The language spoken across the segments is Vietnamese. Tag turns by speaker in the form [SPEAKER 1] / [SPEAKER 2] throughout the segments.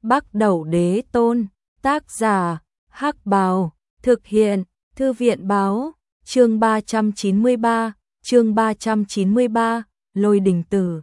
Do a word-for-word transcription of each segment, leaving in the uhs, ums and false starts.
[SPEAKER 1] Bắc Đẩu Đế Tôn, tác giả, Hắc Bào, thực hiện, Thư viện báo, chương ba trăm chín mươi ba, chương ba trăm chín mươi ba, Lôi Đình Tử.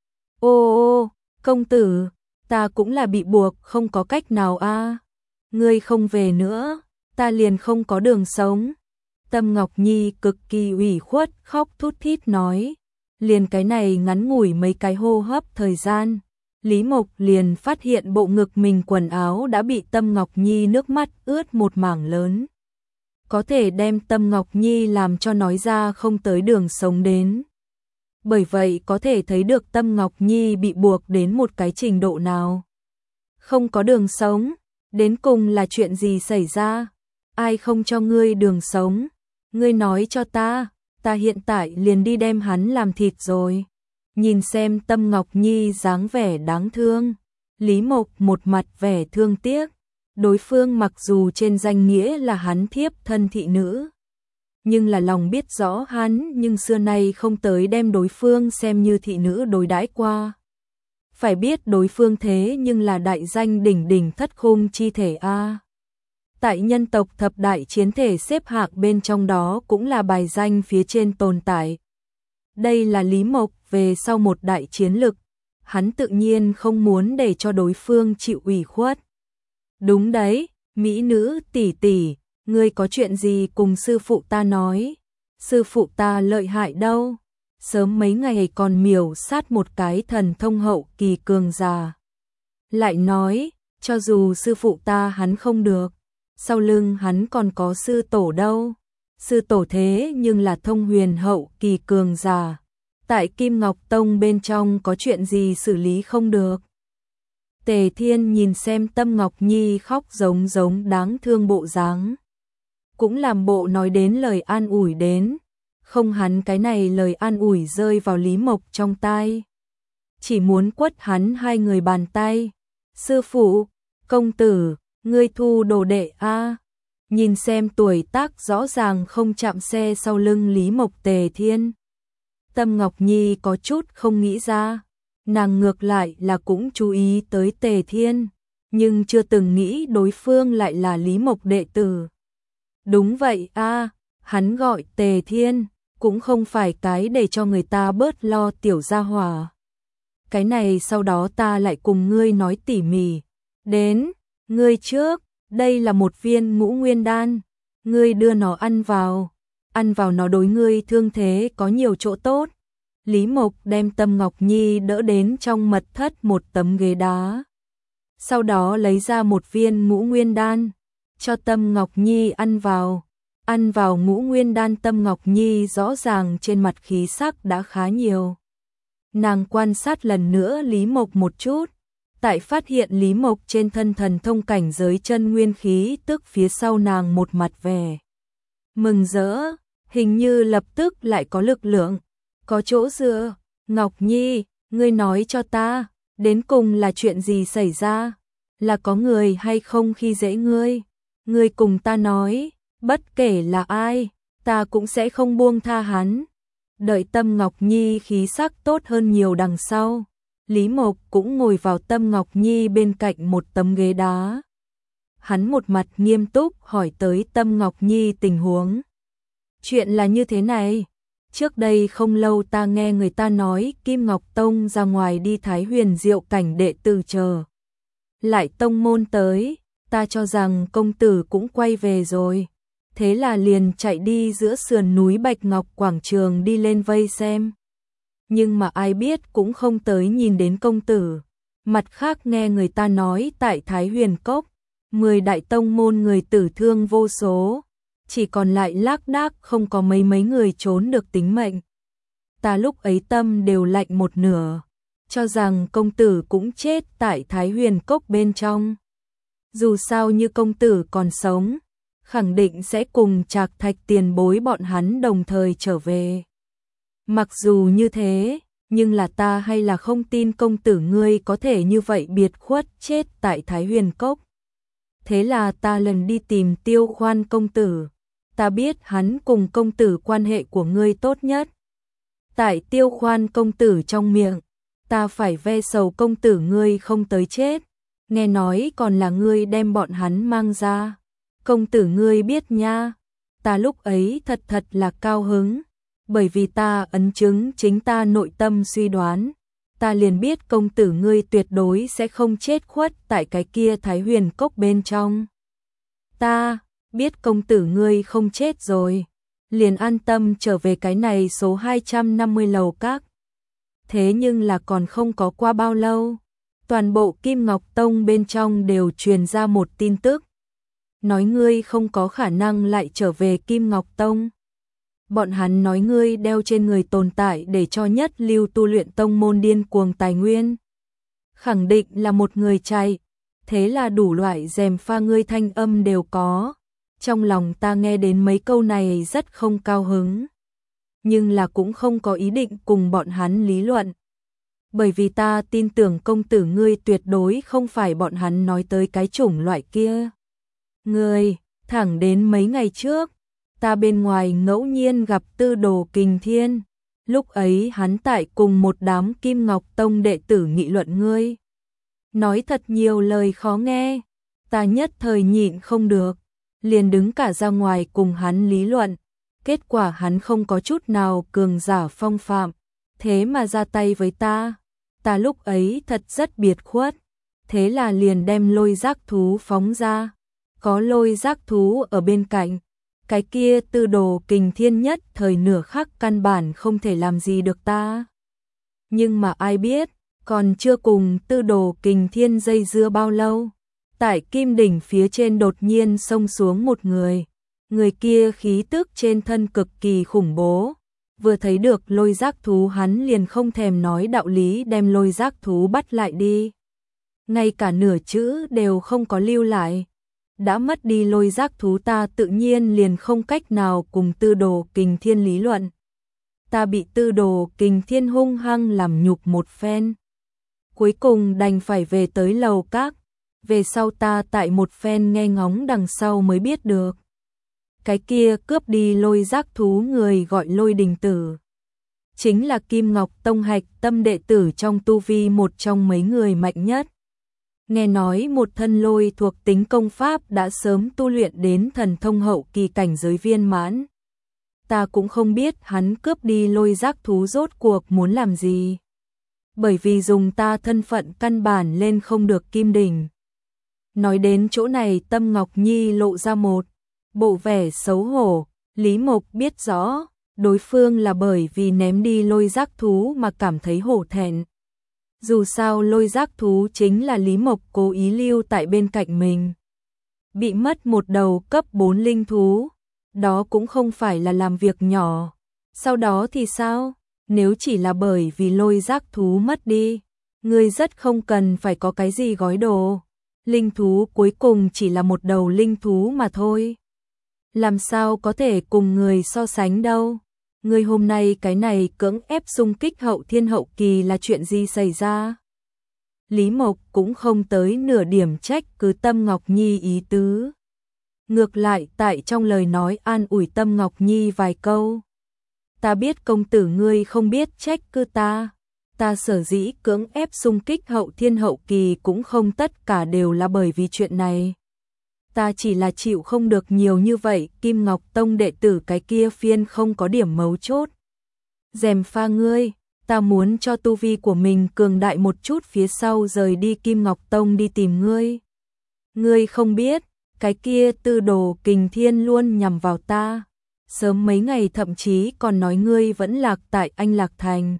[SPEAKER 1] Ô ô, công tử, ta cũng là bị buộc, không có cách nào a. À. Ngươi không về nữa, ta liền không có đường sống. Tâm Ngọc Nhi cực kỳ ủy khuất, khóc thút thít nói. Liền cái này ngắn ngủi mấy cái hô hấp thời gian, Lý Mộc liền phát hiện bộ ngực mình quần áo đã bị Tâm Ngọc Nhi nước mắt ướt một mảng lớn. Có thể đem Tâm Ngọc Nhi làm cho nói ra không tới đường sống đến. Bởi vậy có thể thấy được Tâm Ngọc Nhi bị buộc đến một cái trình độ nào. Không có đường sống, đến cùng là chuyện gì xảy ra? Ai không cho ngươi đường sống? Ngươi nói cho ta, ta hiện tại liền đi đem hắn làm thịt rồi. Nhìn xem Tâm Ngọc Nhi dáng vẻ đáng thương, Lý Mộc một mặt vẻ thương tiếc. Đối phương mặc dù trên danh nghĩa là hắn thiếp thân thị nữ, nhưng là lòng biết rõ hắn nhưng xưa nay không tới đem đối phương xem như thị nữ đối đãi qua. Phải biết đối phương thế nhưng là đại danh đỉnh đỉnh thất khung chi thể A. Tại nhân tộc thập đại chiến thể xếp hạng bên trong đó cũng là bài danh phía trên tồn tại. Đây là Lý Mộc về sau một đại chiến lực, hắn tự nhiên không muốn để cho đối phương chịu ủy khuất. Đúng đấy, mỹ nữ tỷ tỷ, ngươi có chuyện gì cùng sư phụ ta nói? Sư phụ ta lợi hại đâu? Sớm mấy ngày còn miểu sát một cái thần thông hậu kỳ cường già. Lại nói, cho dù sư phụ ta hắn không được, sau lưng hắn còn có sư tổ đâu. Sư tổ thế nhưng là thông huyền hậu kỳ cường già. Tại Kim Ngọc Tông bên trong có chuyện gì xử lý không được? Tề Thiên nhìn xem Tâm Ngọc Nhi khóc giống giống đáng thương bộ dáng, cũng làm bộ nói đến lời an ủi đến, không hắn cái này lời an ủi rơi vào Lý Mộc trong tai, chỉ muốn quất hắn hai người bàn tay. Sư phụ, công tử, ngươi thu đồ đệ a. Nhìn xem tuổi tác rõ ràng không chạm xe sau lưng Lý Mộc Tề Thiên, Tâm Ngọc Nhi có chút không nghĩ ra. Nàng ngược lại là cũng chú ý tới Tề Thiên, nhưng chưa từng nghĩ đối phương lại là Lý Mộc đệ tử. Đúng vậy a, hắn gọi Tề Thiên, cũng không phải cái để cho người ta bớt lo tiểu gia hỏa. Cái này sau đó ta lại cùng ngươi nói tỉ mỉ. Đến, ngươi trước, đây là một viên ngũ nguyên đan, ngươi đưa nó ăn vào, ăn vào nó đối ngươi thương thế có nhiều chỗ tốt. Lý Mộc đem Tâm Ngọc Nhi đỡ đến trong mật thất một tấm ghế đá. Sau đó lấy ra một viên ngũ nguyên đan, cho Tâm Ngọc Nhi ăn vào. Ăn vào ngũ nguyên đan Tâm Ngọc Nhi rõ ràng trên mặt khí sắc đã khá nhiều. Nàng quan sát lần nữa Lý Mộc một chút, tại phát hiện Lý Mộc trên thân thần thông cảnh giới chân nguyên khí tức phía sau nàng một mặt vẻ mừng rỡ, hình như lập tức lại có lực lượng. Có chỗ dựa, Ngọc Nhi, ngươi nói cho ta, đến cùng là chuyện gì xảy ra? Là có người hay không khi dễ ngươi? Ngươi cùng ta nói, bất kể là ai, ta cũng sẽ không buông tha hắn. Đợi Tâm Ngọc Nhi khí sắc tốt hơn nhiều đằng sau, Lý Mộc cũng ngồi vào Tâm Ngọc Nhi bên cạnh một tấm ghế đá. Hắn một mặt nghiêm túc hỏi tới Tâm Ngọc Nhi tình huống. Chuyện là như thế này. Trước đây không lâu ta nghe người ta nói Kim Ngọc Tông ra ngoài đi Thái Huyền Diệu cảnh đệ tử chờ. Lại tông môn tới, ta cho rằng công tử cũng quay về rồi. Thế là liền chạy đi giữa sườn núi Bạch Ngọc Quảng Trường đi lên vây xem. Nhưng mà ai biết cũng không tới nhìn đến công tử. Mặt khác nghe người ta nói tại Thái Huyền Cốc, mười đại tông môn người tử thương vô số. Chỉ còn lại lác đác không có mấy mấy người trốn được tính mệnh. Ta lúc ấy tâm đều lạnh một nửa, cho rằng công tử cũng chết tại Thái Huyền Cốc bên trong. Dù sao như công tử còn sống, khẳng định sẽ cùng Trạc Thạch tiền bối bọn hắn đồng thời trở về. Mặc dù như thế, nhưng là ta hay là không tin công tử ngươi có thể như vậy biệt khuất chết tại Thái Huyền Cốc. Thế là ta lần đi tìm Tiêu Khoan công tử. Ta biết hắn cùng công tử quan hệ của ngươi tốt nhất. Tại Tiêu Khoan công tử trong miệng, ta phải ve sầu công tử ngươi không tới chết. nghe nói còn là ngươi đem bọn hắn mang ra. Công tử ngươi biết nha, ta lúc ấy thật thật là cao hứng, bởi vì ta ấn chứng chính ta nội tâm suy đoán, ta liền biết công tử ngươi tuyệt đối sẽ không chết khuất tại cái kia Thái Huyền Cốc bên trong. Ta biết công tử ngươi không chết rồi, liền an tâm trở về cái này số hai trăm năm mươi lầu các. Thế nhưng là còn không có qua bao lâu, toàn bộ Kim Ngọc Tông bên trong đều truyền ra một tin tức, nói ngươi không có khả năng lại trở về Kim Ngọc Tông. Bọn hắn nói ngươi đeo trên người tồn tại để cho nhất lưu tu luyện tông môn điên cuồng tài nguyên. Khẳng định là một người chạy, thế là đủ loại dèm pha ngươi thanh âm đều có. Trong lòng ta nghe đến mấy câu này rất không cao hứng, nhưng là cũng không có ý định cùng bọn hắn lý luận. Bởi vì ta tin tưởng công tử ngươi tuyệt đối không phải bọn hắn nói tới cái chủng loại kia. Ngươi, thẳng đến mấy ngày trước, ta bên ngoài ngẫu nhiên gặp Tư Đồ Kình Thiên, lúc ấy hắn tại cùng một đám Kim Ngọc Tông đệ tử nghị luận ngươi. Nói thật nhiều lời khó nghe, ta nhất thời nhịn không được, liền đứng cả ra ngoài cùng hắn lý luận. Kết quả hắn không có chút nào cường giả phong phạm, thế mà ra tay với ta. Ta lúc ấy thật rất biệt khuất, thế là liền đem lôi giác thú phóng ra. Có lôi giác thú ở bên cạnh, cái kia Tư Đồ Kình Thiên nhất thời nửa khắc căn bản không thể làm gì được ta. Nhưng mà ai biết, còn chưa cùng Tư Đồ Kình Thiên dây dưa bao lâu, tại Kim Đỉnh phía trên đột nhiên xông xuống một người. Người kia khí tức trên thân cực kỳ khủng bố, vừa thấy được lôi giác thú hắn liền không thèm nói đạo lý đem lôi giác thú bắt lại đi. Ngay cả nửa chữ đều không có lưu lại. Đã mất đi lôi giác thú ta tự nhiên liền không cách nào cùng Tư Đồ Kình Thiên lý luận. Ta bị Tư Đồ Kình Thiên hung hăng làm nhục một phen. Cuối cùng đành phải về tới lầu các. Về sau ta tại một phen nghe ngóng đằng sau mới biết được. Cái kia cướp đi lôi giác thú người gọi Lôi Đình Tử. Chính là Kim Ngọc Tông hạch tâm đệ tử trong tu vi một trong mấy người mạnh nhất. Nghe nói một thân lôi thuộc tính công pháp đã sớm tu luyện đến thần thông hậu kỳ cảnh giới viên mãn. Ta cũng không biết hắn cướp đi lôi giác thú rốt cuộc muốn làm gì. Bởi vì dùng ta thân phận căn bản lên không được Kim Đỉnh. Nói đến chỗ này Tâm Ngọc Nhi lộ ra một bộ vẻ xấu hổ. Lý Mộc biết rõ, đối phương là bởi vì ném đi lôi giác thú mà cảm thấy hổ thẹn. Dù sao lôi giác thú chính là Lý Mộc cố ý lưu tại bên cạnh mình. Bị mất một đầu cấp bốn linh thú, đó cũng không phải là làm việc nhỏ. Sau đó thì sao? Nếu chỉ là bởi vì lôi giác thú mất đi, ngươi rất không cần phải có cái gì gói đồ. Linh thú cuối cùng chỉ là một đầu linh thú mà thôi. Làm sao có thể cùng người so sánh đâu? Ngươi hôm nay cái này cưỡng ép xung kích hậu thiên hậu kỳ là chuyện gì xảy ra? Lý Mộc cũng không tới nửa điểm trách cứ Tâm Ngọc Nhi ý tứ. Ngược lại tại trong lời nói an ủi Tâm Ngọc Nhi vài câu. Ta biết công tử ngươi không biết trách cứ ta. Ta sở dĩ cưỡng ép xung kích hậu thiên hậu kỳ cũng không tất cả đều là bởi vì chuyện này. Ta chỉ là chịu không được nhiều như vậy, Kim Ngọc Tông đệ tử cái kia phiên không có điểm mấu chốt. Dèm pha ngươi, ta muốn cho tu vi của mình cường đại một chút phía sau rời đi Kim Ngọc Tông đi tìm ngươi. Ngươi không biết, cái kia Tư Đồ Kình Thiên luôn nhằm vào ta. Sớm mấy ngày thậm chí còn nói ngươi vẫn lạc tại Anh Lạc Thành.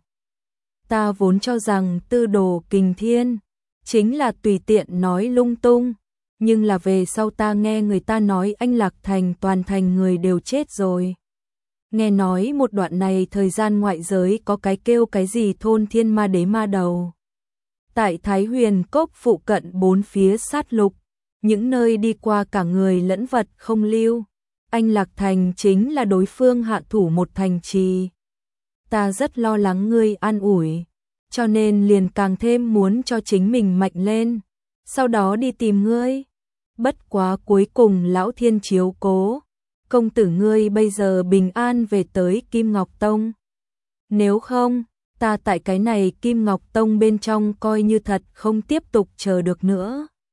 [SPEAKER 1] Ta vốn cho rằng Tư Đồ Kình Thiên chính là tùy tiện nói lung tung. Nhưng là về sau ta nghe người ta nói Anh Lạc Thành toàn thành người đều chết rồi. Nghe nói một đoạn này thời gian ngoại giới có cái kêu cái gì thôn thiên ma đế ma đầu. Tại Thái Huyền Cốc phụ cận bốn phía sát lục, những nơi đi qua cả người lẫn vật không lưu. Anh Lạc Thành chính là đối phương hạ thủ một thành trì. Ta rất lo lắng ngươi an ủi, cho nên liền càng thêm muốn cho chính mình mạnh lên, sau đó đi tìm ngươi. Bất quá cuối cùng lão thiên chiếu cố, công tử ngươi bây giờ bình an về tới Kim Ngọc Tông. Nếu không, ta tại cái này Kim Ngọc Tông bên trong coi như thật không tiếp tục chờ được nữa.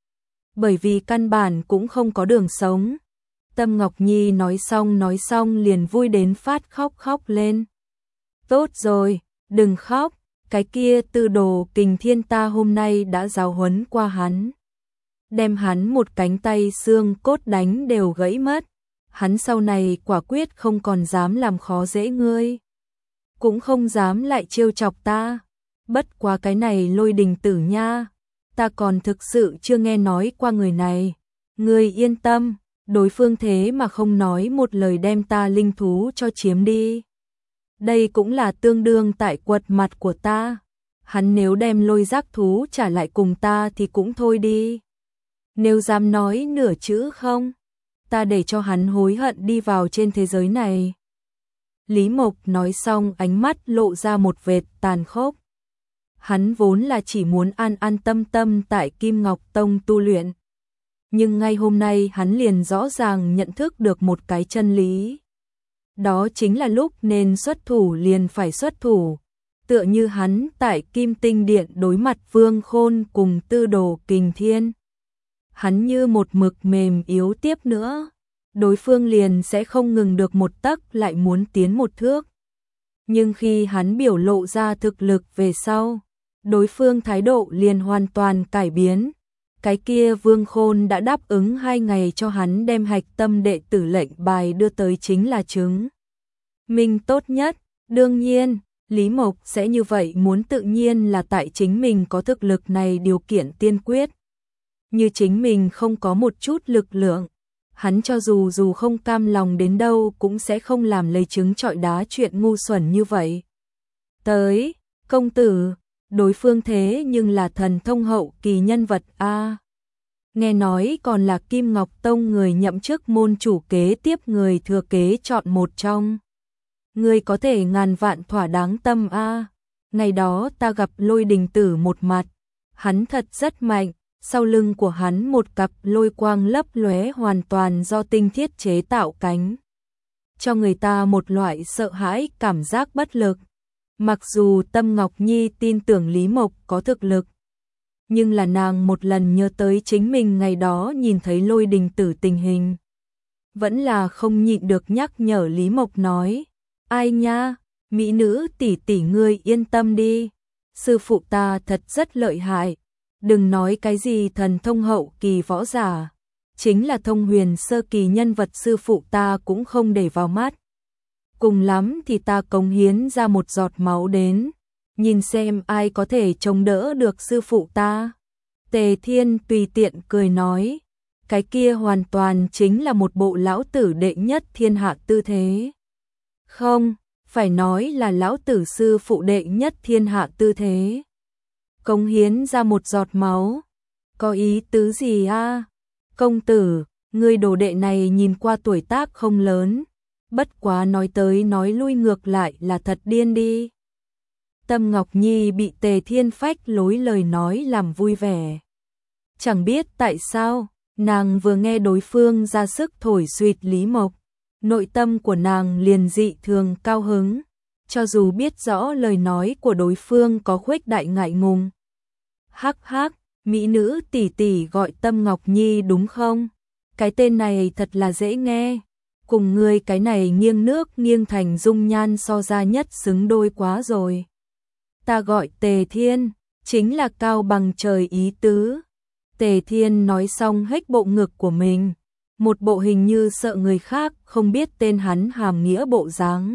[SPEAKER 1] bởi vì căn bản cũng không có đường sống. Tâm Ngọc Nhi nói xong nói xong liền vui đến phát khóc khóc lên. Tốt rồi, đừng khóc, cái kia Tư Đồ Kình Thiên ta hôm nay đã giáo huấn qua hắn. Đem hắn một cánh tay xương cốt đánh đều gãy mất. Hắn sau này quả quyết không còn dám làm khó dễ ngươi. Cũng không dám lại trêu chọc ta. Bất quá cái này Lôi Đình Tử nha. Ta còn thực sự chưa nghe nói qua người này. Ngươi yên tâm, đối phương thế mà không nói một lời đem ta linh thú cho chiếm đi. Đây cũng là tương đương tại quật mặt của ta. Hắn nếu đem lôi giác thú trả lại cùng ta thì cũng thôi đi. Nếu dám nói nửa chữ không, ta để cho hắn hối hận đi vào trên thế giới này. Lý Mộc nói xong ánh mắt lộ ra một vệt tàn khốc. Hắn vốn là chỉ muốn an an tâm tâm tại Kim Ngọc Tông tu luyện. Nhưng ngay hôm nay hắn liền rõ ràng nhận thức được một cái chân lý. Đó chính là lúc nên xuất thủ liền phải xuất thủ. Tựa như hắn tại Kim Tinh Điện đối mặt Vương Khôn cùng Tư Đồ Kình Thiên. Hắn như một mực mềm yếu tiếp nữa. Đối phương liền sẽ không ngừng được một tấc lại muốn tiến một thước. Nhưng khi hắn biểu lộ ra thực lực về sau, đối phương thái độ liền hoàn toàn cải biến. Cái kia Vương Khôn đã đáp ứng hai ngày cho hắn đem hạch tâm đệ tử lệnh bài đưa tới chính là chứng minh tốt nhất. Đương nhiên, Lý Mộc sẽ như vậy muốn tự nhiên là tại chính mình có thực lực này điều kiện tiên quyết. Như chính mình không có một chút lực lượng, hắn cho dù dù không cam lòng đến đâu cũng sẽ không làm lấy trứng trọi đá chuyện ngu xuẩn như vậy. Tới, công tử, đối phương thế nhưng là thần thông hậu kỳ nhân vật a. Nghe nói còn là Kim Ngọc Tông người nhậm chức môn chủ kế tiếp người thừa kế chọn một trong. Người có thể ngàn vạn thỏa đáng tâm a. Ngày đó ta gặp Lôi Đình Tử một mặt, hắn thật rất mạnh, sau lưng của hắn một cặp lôi quang lấp lóe hoàn toàn do tinh thiết chế tạo cánh, cho người ta một loại sợ hãi cảm giác bất lực. Mặc dù Tâm Ngọc Nhi tin tưởng Lý Mộc có thực lực, nhưng là nàng một lần nhớ tới chính mình ngày đó nhìn thấy Lôi Đình Tử tình hình, vẫn là không nhịn được nhắc nhở Lý Mộc nói: "Ai nha, mỹ nữ tỷ tỷ ngươi yên tâm đi, sư phụ ta thật rất lợi hại, đừng nói cái gì thần thông hậu kỳ võ giả, chính là thông huyền sơ kỳ nhân vật sư phụ ta cũng không để vào mắt. Cùng lắm thì ta cống hiến ra một giọt máu đến, nhìn xem ai có thể chống đỡ được sư phụ ta." Tề Thiên tùy tiện cười nói, cái kia hoàn toàn chính là một bộ lão tử đệ nhất thiên hạ tư thế. Không, phải nói là lão tử sư phụ đệ nhất thiên hạ tư thế. Cống hiến ra một giọt máu, có ý tứ gì a? Công tử, người đồ đệ này nhìn qua tuổi tác không lớn, bất quá nói tới nói lui ngược lại là thật điên đi. Tâm Ngọc Nhi bị Tề Thiên phách lối lời nói làm vui vẻ. Chẳng biết tại sao, nàng vừa nghe đối phương ra sức thổi suýt Lý Mộc, nội tâm của nàng liền dị thường cao hứng, cho dù biết rõ lời nói của đối phương có khuếch đại ngại ngùng. Hắc hắc, mỹ nữ tỷ tỷ gọi Tâm Ngọc Nhi đúng không? Cái tên này thật là dễ nghe, cùng ngươi cái này nghiêng nước nghiêng thành dung nhan so ra nhất xứng đôi quá rồi. Ta gọi Tề Thiên, chính là cao bằng trời ý tứ. Tề Thiên nói xong hếch bộ ngực của mình, một bộ hình như sợ người khác không biết tên hắn hàm nghĩa bộ dáng.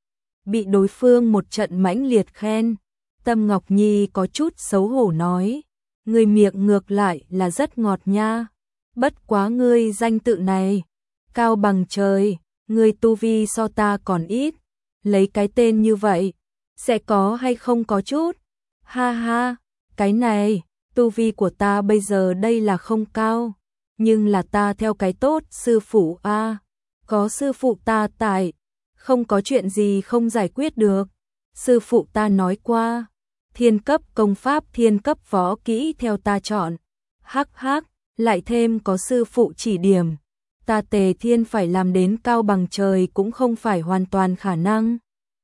[SPEAKER 1] Bị đối phương một trận mãnh liệt khen, Tâm Ngọc Nhi có chút xấu hổ nói, người miệng ngược lại là rất ngọt nha, bất quá ngươi danh tự này, cao bằng trời, ngươi tu vi so ta còn ít, lấy cái tên như vậy, sẽ có hay không có chút? Ha ha, cái này, tu vi của ta bây giờ đây là không cao, nhưng là ta theo cái tốt sư phụ a, có sư phụ ta tại, không có chuyện gì không giải quyết được. Sư phụ ta nói qua, thiên cấp công pháp thiên cấp võ kỹ theo ta chọn. Hắc hắc, lại thêm có sư phụ chỉ điểm, ta Tề Thiên phải làm đến cao bằng trời cũng không phải hoàn toàn khả năng.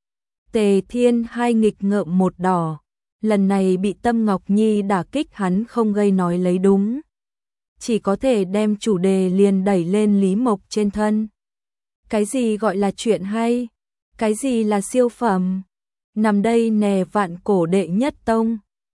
[SPEAKER 1] Tề Thiên hai nghịch ngợm một đỏ, lần này bị Tâm Ngọc Nhi đả kích hắn không gây nói lấy đúng. chỉ có thể đem chủ đề liền đẩy lên Lý Mộc trên thân. Cái gì gọi là chuyện hay? Cái gì là siêu phẩm? Nằm đây nè vạn cổ đệ nhất tông.